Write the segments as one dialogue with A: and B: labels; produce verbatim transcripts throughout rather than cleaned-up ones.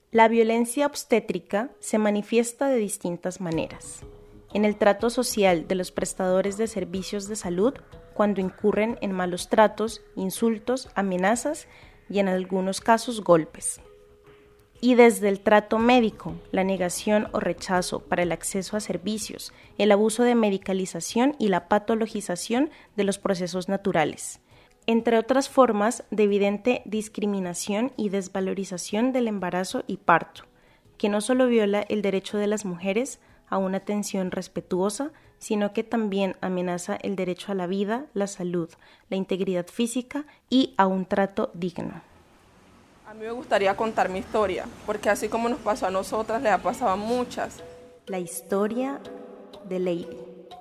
A: La violencia obstétrica se manifiesta de distintas maneras. En el trato social de los prestadores de servicios de salud, cuando incurren en malos tratos, insultos, amenazas y en algunos casos golpes. Y desde el trato médico, la negación o rechazo para el acceso a servicios, el abuso de medicalización y la patologización de los procesos naturales, entre otras formas de evidente discriminación y desvalorización del embarazo y parto, que no solo viola el derecho de las mujeres a una atención respetuosa, sino que también amenaza el derecho a la vida, la salud, la integridad física y a un trato digno.
B: A mí me gustaría contar mi historia, porque así como nos pasó a nosotras, les ha pasado a muchas.
A: La historia de Lady.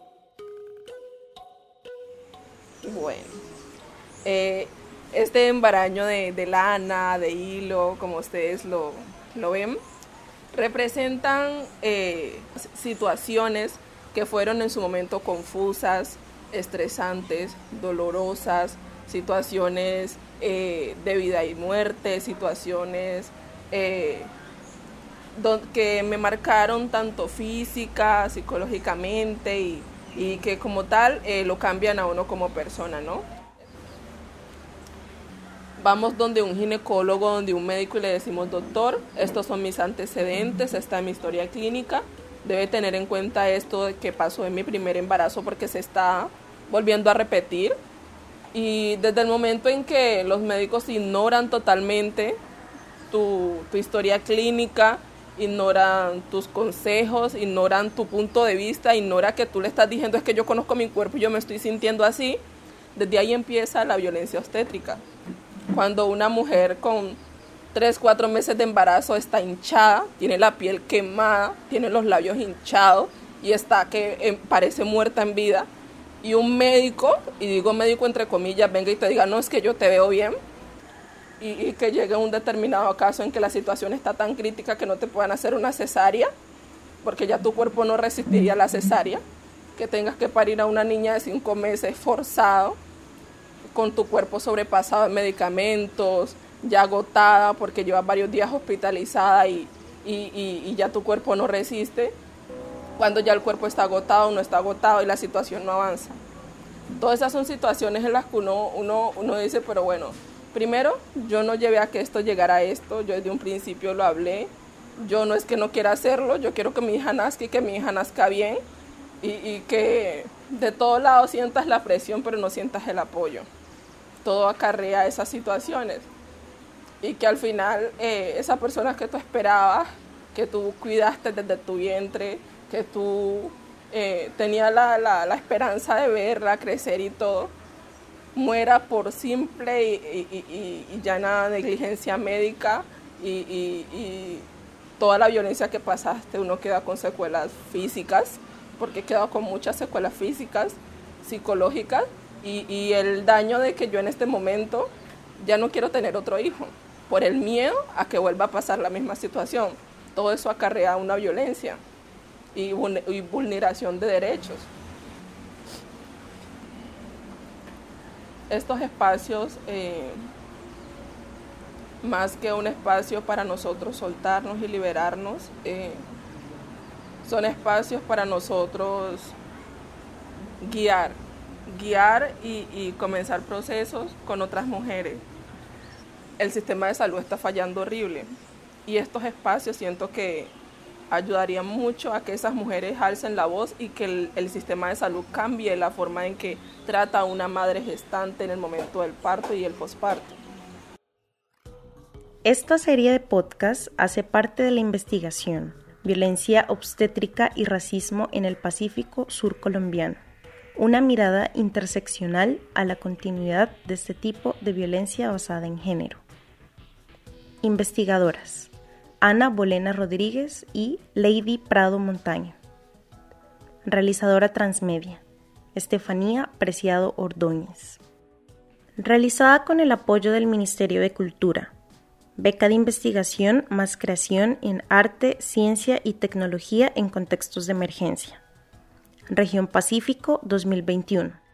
B: Bueno, eh, este embaraño de, de lana, de hilo, como ustedes lo, lo ven, representan eh, situaciones que fueron en su momento confusas, estresantes, dolorosas, situaciones eh, de vida y muerte, situaciones eh, don, que me marcaron tanto física, psicológicamente y, y que como tal eh, lo cambian a uno como persona, ¿no? Vamos donde un ginecólogo, donde un médico y le decimos: doctor, estos son mis antecedentes, esta es mi historia clínica, debe tener en cuenta esto que pasó en mi primer embarazo porque se está volviendo a repetir. Y desde el momento en que los médicos ignoran totalmente tu, tu historia clínica, ignoran tus consejos, ignoran tu punto de vista, ignora que tú le estás diciendo: es que yo conozco mi cuerpo y yo me estoy sintiendo así, desde ahí empieza la violencia obstétrica. Cuando una mujer con tres, cuatro meses de embarazo está hinchada, tiene la piel quemada, tiene los labios hinchados y está que eh, parece muerta en vida, y un médico, y digo médico entre comillas, venga y te diga: no, es que yo te veo bien, y, y que llegue un determinado caso en que la situación está tan crítica que no te puedan hacer una cesárea, porque ya tu cuerpo no resistiría la cesárea, que tengas que parir a una niña de cinco meses forzado, con tu cuerpo sobrepasado en medicamentos, ya agotada porque llevas varios días hospitalizada y, y, y, y ya tu cuerpo no resiste, cuando ya el cuerpo está agotado, no está agotado y la situación no avanza. Todas esas son situaciones en las que uno, uno, uno dice: pero bueno, primero, yo no llevé a que esto llegara a esto, yo desde un principio lo hablé, yo no es que no quiera hacerlo, yo quiero que mi hija nazca y que mi hija nazca bien, y, y que de todos lados sientas la presión pero no sientas el apoyo. Todo acarrea esas situaciones y que al final eh, esa persona que tú esperabas, que tú cuidaste desde tu vientre, que tú eh, tenías la, la, la esperanza de verla crecer y todo, muera por simple y, y, y, y llana negligencia médica y, y, y toda la violencia que pasaste, uno queda con secuelas físicas, porque queda con muchas secuelas físicas, psicológicas, y, y el daño de que yo en este momento ya no quiero tener otro hijo, por el miedo a que vuelva a pasar la misma situación. Todo eso acarrea una violencia y, y vulneración de derechos. Estos espacios, eh, más que un espacio para nosotros soltarnos y liberarnos, eh, son espacios para nosotros guiar, guiar y, y comenzar procesos con otras mujeres. El sistema de salud está fallando horrible y estos espacios siento que ayudarían mucho a que esas mujeres alcen la voz y que el, el sistema de salud cambie la forma en que trata a una madre gestante en el momento del parto y el posparto.
A: Esta serie de podcasts hace parte de la investigación Violencia obstétrica y racismo en el Pacífico Sur colombiano, una mirada interseccional a la continuidad de este tipo de violencia basada en género. Investigadoras: Ana Bolena Rodríguez y Lady Prado Montaño. Realizadora transmedia: Estefanía Preciado Ordóñez. Realizada con el apoyo del Ministerio de Cultura. Beca de investigación más creación en arte, ciencia y tecnología en contextos de emergencia. Región Pacífico dos mil veintiuno.